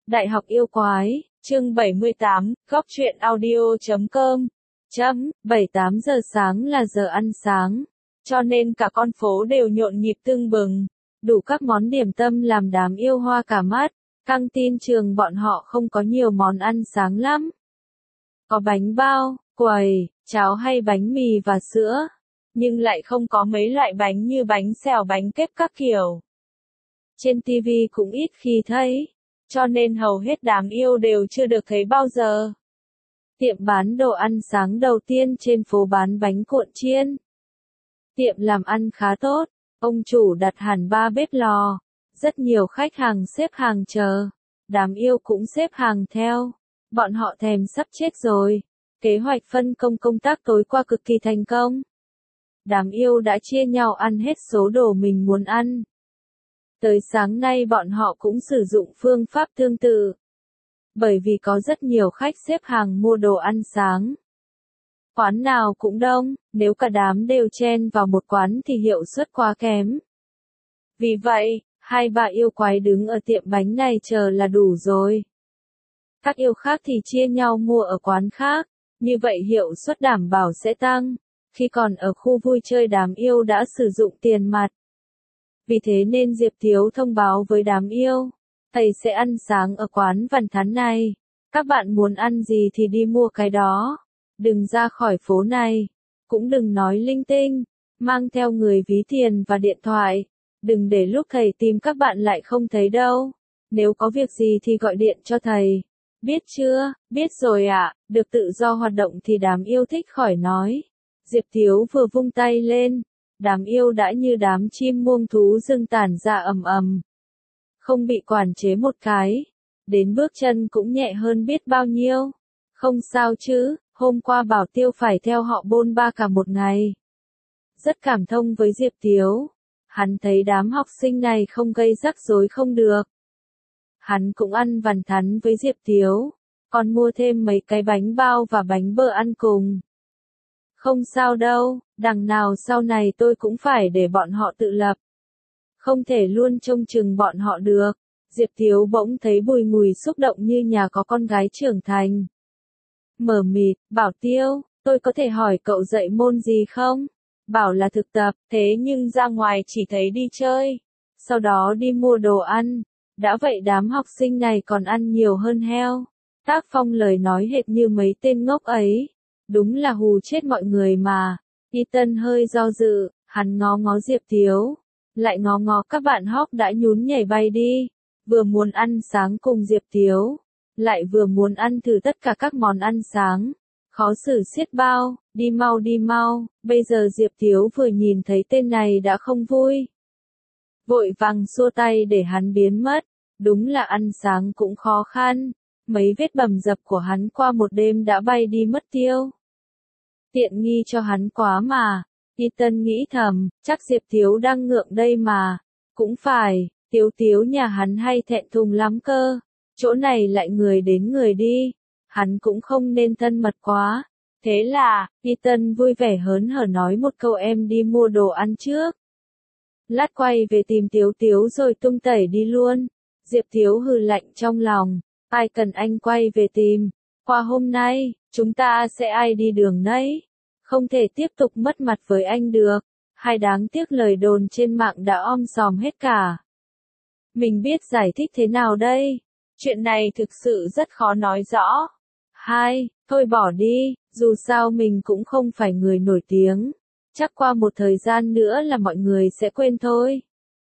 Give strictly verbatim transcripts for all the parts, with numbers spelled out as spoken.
Đại học yêu quái, chương bảy mươi tám, góc truyện audio chấm com. Chấm, bảy tám giờ sáng là giờ ăn sáng, cho nên cả con phố đều nhộn nhịp tưng bừng, đủ các món điểm tâm làm đám yêu hoa cả mắt. Căng tin trường bọn họ không có nhiều món ăn sáng lắm. Có bánh bao, quẩy, cháo hay bánh mì và sữa, nhưng lại không có mấy loại bánh như bánh xèo bánh kếp các kiểu. Trên ti vi cũng ít khi thấy, cho nên hầu hết đám yêu đều chưa được thấy bao giờ. Tiệm bán đồ ăn sáng đầu tiên trên phố bán bánh cuộn chiên. Tiệm làm ăn khá tốt, ông chủ đặt hẳn ba bếp lò, rất nhiều khách hàng xếp hàng chờ, đám yêu cũng xếp hàng theo, bọn họ thèm sắp chết rồi. Kế hoạch phân công công tác tối qua cực kỳ thành công. Đám yêu đã chia nhau ăn hết số đồ mình muốn ăn. Tới sáng nay bọn họ cũng sử dụng phương pháp tương tự. Bởi vì có rất nhiều khách xếp hàng mua đồ ăn sáng. Quán nào cũng đông, nếu cả đám đều chen vào một quán thì hiệu suất quá kém. Vì vậy, hai bà yêu quái đứng ở tiệm bánh này chờ là đủ rồi. Các yêu khác thì chia nhau mua ở quán khác, như vậy hiệu suất đảm bảo sẽ tăng. Khi còn ở khu vui chơi đám yêu đã sử dụng tiền mặt. Vì thế nên Diệp Thiếu thông báo với đám yêu, thầy sẽ ăn sáng ở quán Văn Thắn này. Các bạn muốn ăn gì thì đi mua cái đó. Đừng ra khỏi phố này. Cũng đừng nói linh tinh. Mang theo người ví tiền và điện thoại. Đừng để lúc thầy tìm các bạn lại không thấy đâu. Nếu có việc gì thì gọi điện cho thầy. Biết chưa? Biết rồi ạ. À, được tự do hoạt động thì đám yêu thích khỏi nói. Diệp Thiếu vừa vung tay lên. Đám yêu đã như đám chim muông thú rừng tản ra ầm ầm. Không bị quản chế một cái. Đến bước chân cũng nhẹ hơn biết bao nhiêu. Không sao chứ, hôm qua Bảo Tiêu phải theo họ bôn ba cả một ngày. Rất cảm thông với Diệp Thiếu. Hắn thấy đám học sinh này không gây rắc rối không được. Hắn cũng ăn Văn Thắn với Diệp Thiếu. Còn mua thêm mấy cái bánh bao và bánh bơ ăn cùng. Không sao đâu, đằng nào sau này tôi cũng phải để bọn họ tự lập. Không thể luôn trông chừng bọn họ được. Diệp Thiếu bỗng thấy bùi ngùi xúc động như nhà có con gái trưởng thành. Mở mịt, Bảo Tiêu, tôi có thể hỏi cậu dạy môn gì không? Bảo là thực tập, thế nhưng ra ngoài chỉ thấy đi chơi. Sau đó đi mua đồ ăn. Đã vậy đám học sinh này còn ăn nhiều hơn heo. Tác phong lời nói hệt như mấy tên ngốc ấy. Đúng là hù chết mọi người mà. Ethan hơi do dự, hắn ngó ngó Diệp Thiếu. Lại ngó ngó các bạn hóc đã nhún nhảy bay đi. Vừa muốn ăn sáng cùng Diệp Thiếu. Lại vừa muốn ăn thử tất cả các món ăn sáng. Khó xử xiết bao, đi mau đi mau. Bây giờ Diệp Thiếu vừa nhìn thấy tên này đã không vui. Vội vàng xua tay để hắn biến mất. Đúng là ăn sáng cũng khó khăn. Mấy vết bầm dập của hắn qua một đêm đã bay đi mất tiêu. Tiện nghi cho hắn quá mà. Ethan nghĩ thầm, chắc Diệp Thiếu đang ngượng đây mà. Cũng phải, Tiếu Tiếu nhà hắn hay thẹn thùng lắm cơ. Chỗ này lại người đến người đi. Hắn cũng không nên thân mật quá. Thế là, Ethan vui vẻ hớn hở nói một câu em đi mua đồ ăn trước. Lát quay về tìm Tiếu Tiếu rồi tung tẩy đi luôn. Diệp Thiếu hừ lạnh trong lòng. Ai cần anh quay về tìm. Qua hôm nay, chúng ta sẽ ai đi đường nấy. Không thể tiếp tục mất mặt với anh được. Hay đáng tiếc lời đồn trên mạng đã om sòm hết cả. Mình biết giải thích thế nào đây? Chuyện này thực sự rất khó nói rõ. Hai, thôi bỏ đi, dù sao mình cũng không phải người nổi tiếng. Chắc qua một thời gian nữa là mọi người sẽ quên thôi.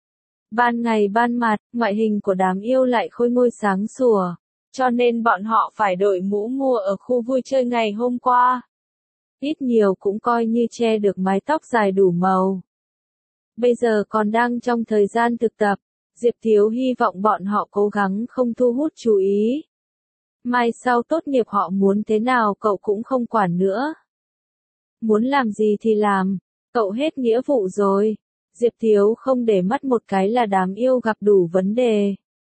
Ban ngày ban mặt, ngoại hình của đám yêu lại khôi ngôi sáng sủa. Cho nên bọn họ phải đội mũ mua ở khu vui chơi ngày hôm qua. Ít nhiều cũng coi như che được mái tóc dài đủ màu. Bây giờ còn đang trong thời gian thực tập. Diệp Thiếu hy vọng bọn họ cố gắng không thu hút chú ý. Mai sau tốt nghiệp họ muốn thế nào cậu cũng không quản nữa. Muốn làm gì thì làm, cậu hết nghĩa vụ rồi. Diệp Thiếu không để mắt một cái là đám yêu gặp đủ vấn đề.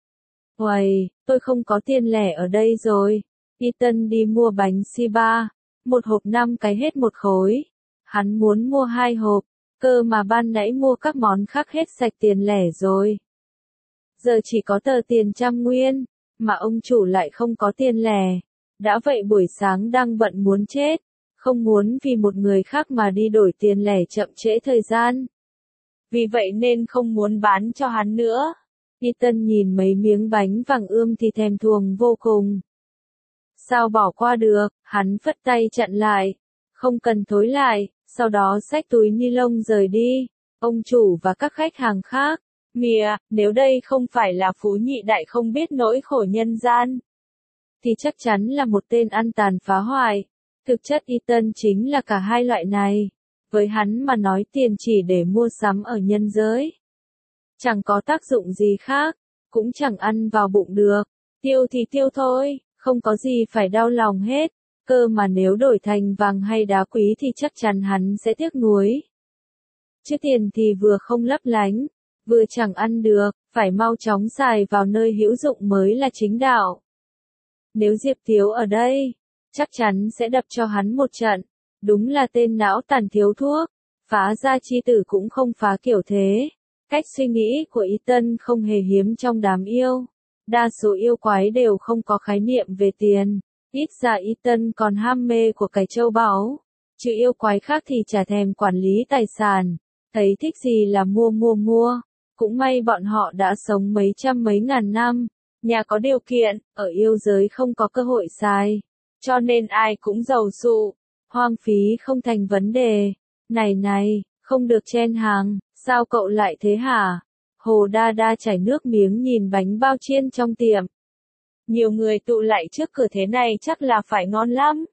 Uầy, tôi không có tiền lẻ ở đây rồi. Ethan đi mua bánh xi ba, một hộp năm cái hết một khối. Hắn muốn mua hai hộp, cơ mà ban nãy mua các món khác hết sạch tiền lẻ rồi. Giờ chỉ có tờ tiền trăm nguyên. mà ông chủ lại không có tiền lẻ. Đã vậy buổi sáng đang bận muốn chết, không muốn vì một người khác mà đi đổi tiền lẻ chậm trễ thời gian. Vì vậy nên không muốn bán cho hắn nữa. Ethan nhìn mấy miếng bánh vàng ươm thì thèm thuồng vô cùng. Sao bỏ qua được, hắn phất tay chặn lại. Không cần thối lại, sau đó xách túi ni lông rời đi. Ông chủ và các khách hàng khác. Mìa, nếu đây không phải là phú nhị đại không biết nỗi khổ nhân gian, thì chắc chắn là một tên ăn tàn phá hoại. Thực chất Ethan chính là cả hai loại này. Với hắn mà nói tiền chỉ để mua sắm ở nhân giới. Chẳng có tác dụng gì khác, cũng chẳng ăn vào bụng được. Tiêu thì tiêu thôi, không có gì phải đau lòng hết. Cơ mà nếu đổi thành vàng hay đá quý thì chắc chắn hắn sẽ tiếc nuối. Chứ tiền thì vừa không lấp lánh, vừa chẳng ăn được, phải mau chóng xài vào nơi hữu dụng mới là chính đạo. Nếu Diệp Tiếu ở đây, chắc chắn sẽ đập cho hắn một trận. Đúng là tên não tàn thiếu thuốc, phá ra chi tử cũng không phá kiểu thế. Cách suy nghĩ của Ethan không hề hiếm trong đám yêu. Đa số yêu quái đều không có khái niệm về tiền. Ít ra Ethan còn ham mê của cái châu báu. Chứ yêu quái khác thì chả thèm quản lý tài sản. Thấy thích gì là mua mua mua. Cũng may bọn họ đã sống mấy trăm mấy ngàn năm. Nhà có điều kiện, ở yêu giới không có cơ hội xài. Cho nên ai cũng giàu sụ. Hoang phí không thành vấn đề. Này này, không được chen hàng, sao cậu lại thế hả? Hồ Đa Đa chảy nước miếng nhìn bánh bao chiên trong tiệm. Nhiều người tụ lại trước cửa thế này chắc là phải ngon lắm.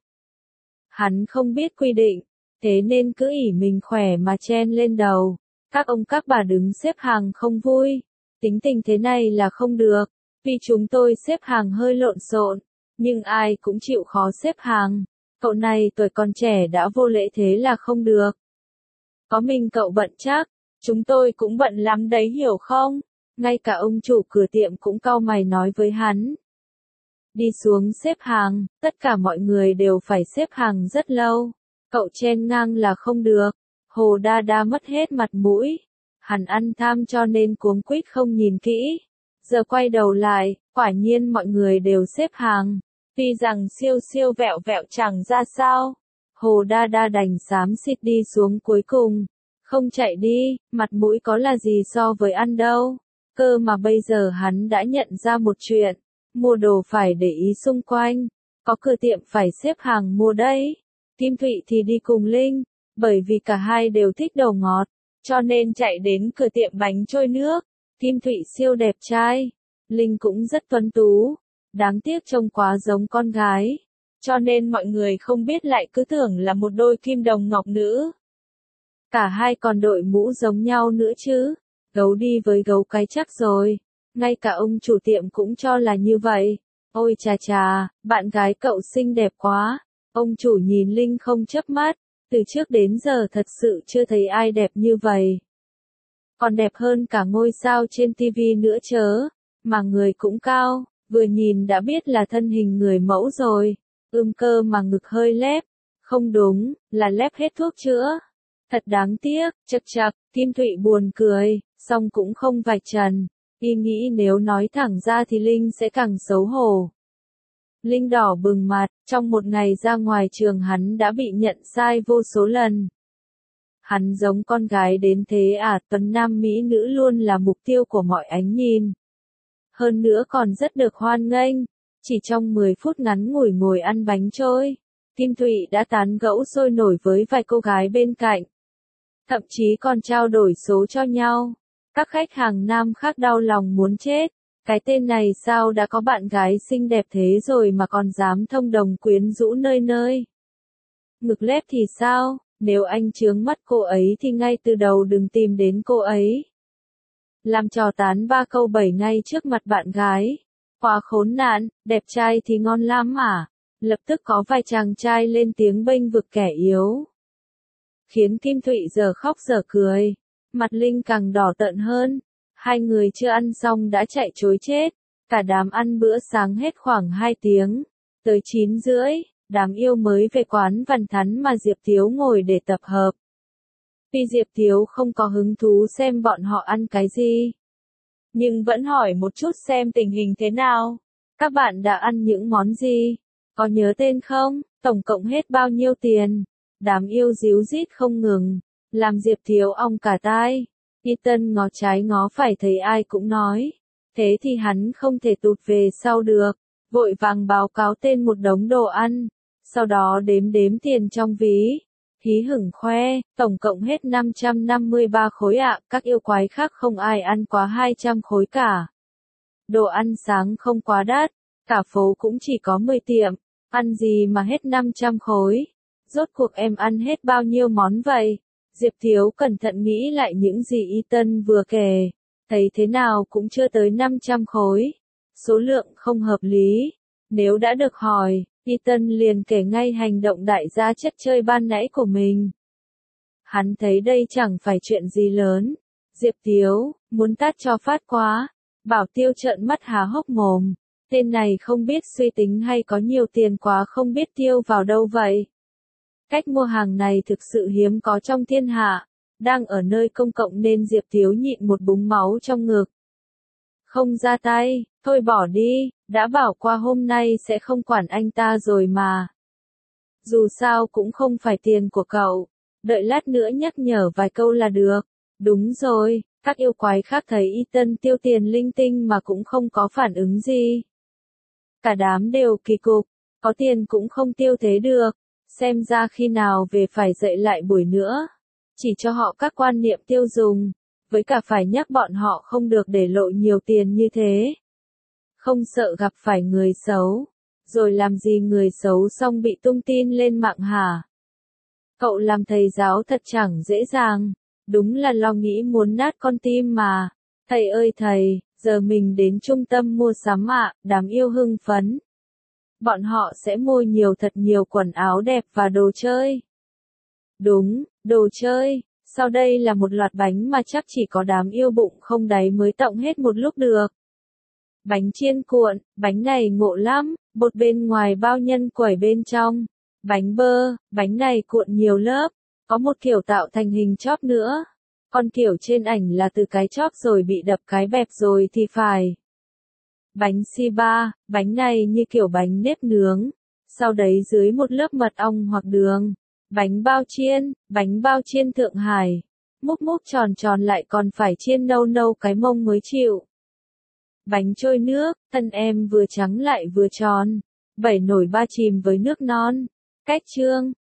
Hắn không biết quy định, thế nên cứ ỷ mình khỏe mà chen lên đầu. Các ông các bà đứng xếp hàng không vui. Tính tình thế này là không được, vì chúng tôi xếp hàng hơi lộn xộn, nhưng ai cũng chịu khó xếp hàng. Cậu này tuổi còn trẻ đã vô lễ thế là không được. Có mình cậu bận chắc, chúng tôi cũng bận lắm đấy hiểu không? Ngay cả ông chủ cửa tiệm cũng cau mày nói với hắn. Đi xuống xếp hàng, tất cả mọi người đều phải xếp hàng rất lâu. Cậu chen ngang là không được. Hồ Đa Đa mất hết mặt mũi. Hắn ăn tham cho nên cuống quýt không nhìn kỹ. Giờ quay đầu lại, quả nhiên mọi người đều xếp hàng. Tuy rằng siêu siêu vẹo vẹo chẳng ra sao. Hồ Đa Đa đành xám xịt đi xuống cuối cùng. Không chạy đi, mặt mũi có là gì so với ăn đâu. Cơ mà bây giờ hắn đã nhận ra một chuyện. Mua đồ phải để ý xung quanh. Có cửa tiệm phải xếp hàng mua đấy. Kim Thụy thì đi cùng Linh. Bởi vì cả hai đều thích đồ ngọt. Cho nên chạy đến cửa tiệm bánh trôi nước. Kim Thụy siêu đẹp trai. Linh cũng rất tuấn tú. Đáng tiếc trông quá giống con gái. Cho nên mọi người không biết lại cứ tưởng là một đôi kim đồng ngọc nữ. Cả hai còn đội mũ giống nhau nữa chứ. Gấu đi với gấu cái chắc rồi. Ngay cả ông chủ tiệm cũng cho là như vậy. Ôi chà chà, bạn gái cậu xinh đẹp quá. Ông chủ nhìn Linh không chớp mắt. Từ trước đến giờ thật sự chưa thấy ai đẹp như vậy. Còn đẹp hơn cả ngôi sao trên tivi nữa chớ. Mà người cũng cao, vừa nhìn đã biết là thân hình người mẫu rồi. Ưm cơ mà ngực hơi lép. Không đúng, là lép hết thuốc chữa. Thật đáng tiếc, chật chật, Kim Thụy buồn cười, song cũng không vạch trần. Y nghĩ nếu nói thẳng ra thì Linh sẽ càng xấu hổ. Linh đỏ bừng mặt, trong một ngày ra ngoài trường hắn đã bị nhận sai vô số lần. Hắn giống con gái đến thế à, tuấn nam mỹ nữ luôn là mục tiêu của mọi ánh nhìn. Hơn nữa còn rất được hoan nghênh. Chỉ trong mười phút ngắn ngủi ngồi ăn bánh trôi, Kim Thụy đã tán gẫu sôi nổi với vài cô gái bên cạnh. Thậm chí còn trao đổi số cho nhau. Các khách hàng nam khác đau lòng muốn chết. Cái tên này sao đã có bạn gái xinh đẹp thế rồi mà còn dám thông đồng quyến rũ nơi nơi. Ngực lép thì sao, nếu anh chướng mắt cô ấy thì ngay từ đầu đừng tìm đến cô ấy. Làm trò tán ba câu bảy ngay trước mặt bạn gái. Quá khốn nạn, đẹp trai thì ngon lắm à. Lập tức có vài chàng trai lên tiếng bênh vực kẻ yếu. Khiến Kim Thụy giờ khóc giờ cười. Mặt Linh càng đỏ tợn hơn. Hai người chưa ăn xong đã chạy trối chết. Cả đám ăn bữa sáng hết khoảng hai tiếng. Tới chín rưỡi, đám yêu mới về quán Văn Thắn mà Diệp Tiếu ngồi để tập hợp. Vì Diệp Tiếu không có hứng thú xem bọn họ ăn cái gì. Nhưng vẫn hỏi một chút xem tình hình thế nào. Các bạn đã ăn những món gì? Có nhớ tên không? Tổng cộng hết bao nhiêu tiền? Đám yêu díu dít không ngừng, làm Diệp Thiếu ong cả tai. Ethan ngó trái ngó phải thấy ai cũng nói. Thế thì hắn không thể tụt về sau được, vội vàng báo cáo tên một đống đồ ăn, sau đó đếm đếm tiền trong ví. Hí hửng khoe, tổng cộng hết năm trăm năm mươi ba khối ạ, các yêu quái khác không ai ăn quá hai trăm khối cả. Đồ ăn sáng không quá đắt, cả phố cũng chỉ có mười tiệm, ăn gì mà hết năm trăm khối. Rốt cuộc em ăn hết bao nhiêu món vậy? Diệp Thiếu cẩn thận nghĩ lại những gì Ethan vừa kể, thấy thế nào cũng chưa tới năm trăm khối. Số lượng không hợp lý. Nếu đã được hỏi, Ethan liền kể ngay hành động đại gia chất chơi ban nãy của mình. Hắn thấy đây chẳng phải chuyện gì lớn. Diệp Thiếu, muốn tát cho phát quá. Bảo Tiêu trợn mắt há hốc mồm. Tên này không biết suy tính hay có nhiều tiền quá không biết tiêu vào đâu vậy. Cách mua hàng này thực sự hiếm có trong thiên hạ. Đang ở nơi công cộng nên Diệp Thiếu nhịn một búng máu trong ngực. Không ra tay, thôi bỏ đi, đã bảo qua hôm nay sẽ không quản anh ta rồi mà. Dù sao cũng không phải tiền của cậu, đợi lát nữa nhắc nhở vài câu là được. Đúng rồi, các yêu quái khác thấy Ethan tiêu tiền linh tinh mà cũng không có phản ứng gì. Cả đám đều kỳ cục, có tiền cũng không tiêu thế được, xem ra khi nào về phải dạy lại buổi nữa. Chỉ cho họ các quan niệm tiêu dùng, với cả phải nhắc bọn họ không được để lộ nhiều tiền như thế. Không sợ gặp phải người xấu, rồi làm gì người xấu xong bị tung tin lên mạng hả? Cậu làm thầy giáo thật chẳng dễ dàng, đúng là lo nghĩ muốn nát con tim mà. Thầy ơi thầy, giờ mình đến trung tâm mua sắm ạ, đám yêu hưng phấn. Bọn họ sẽ mua nhiều thật nhiều quần áo đẹp và đồ chơi. Đúng, đồ chơi. Sau đây là một loạt bánh mà chắc chỉ có đám yêu bụng không đáy mới tọng hết một lúc được. Bánh chiên cuộn, bánh này ngộ lắm, bột bên ngoài bao nhân quẩy bên trong. Bánh bơ, bánh này cuộn nhiều lớp, có một kiểu tạo thành hình chóp nữa. Còn kiểu trên ảnh là từ cái chóp rồi bị đập cái bẹp rồi thì phải. Bánh xi ba, bánh này như kiểu bánh nếp nướng, sau đấy dưới một lớp mật ong hoặc đường. Bánh bao chiên, bánh bao chiên Thượng Hải, múc múc tròn tròn lại còn phải chiên nâu nâu cái mông mới chịu. Bánh trôi nước, thân em vừa trắng lại vừa tròn, bảy nổi ba chìm với nước non. Cách chương,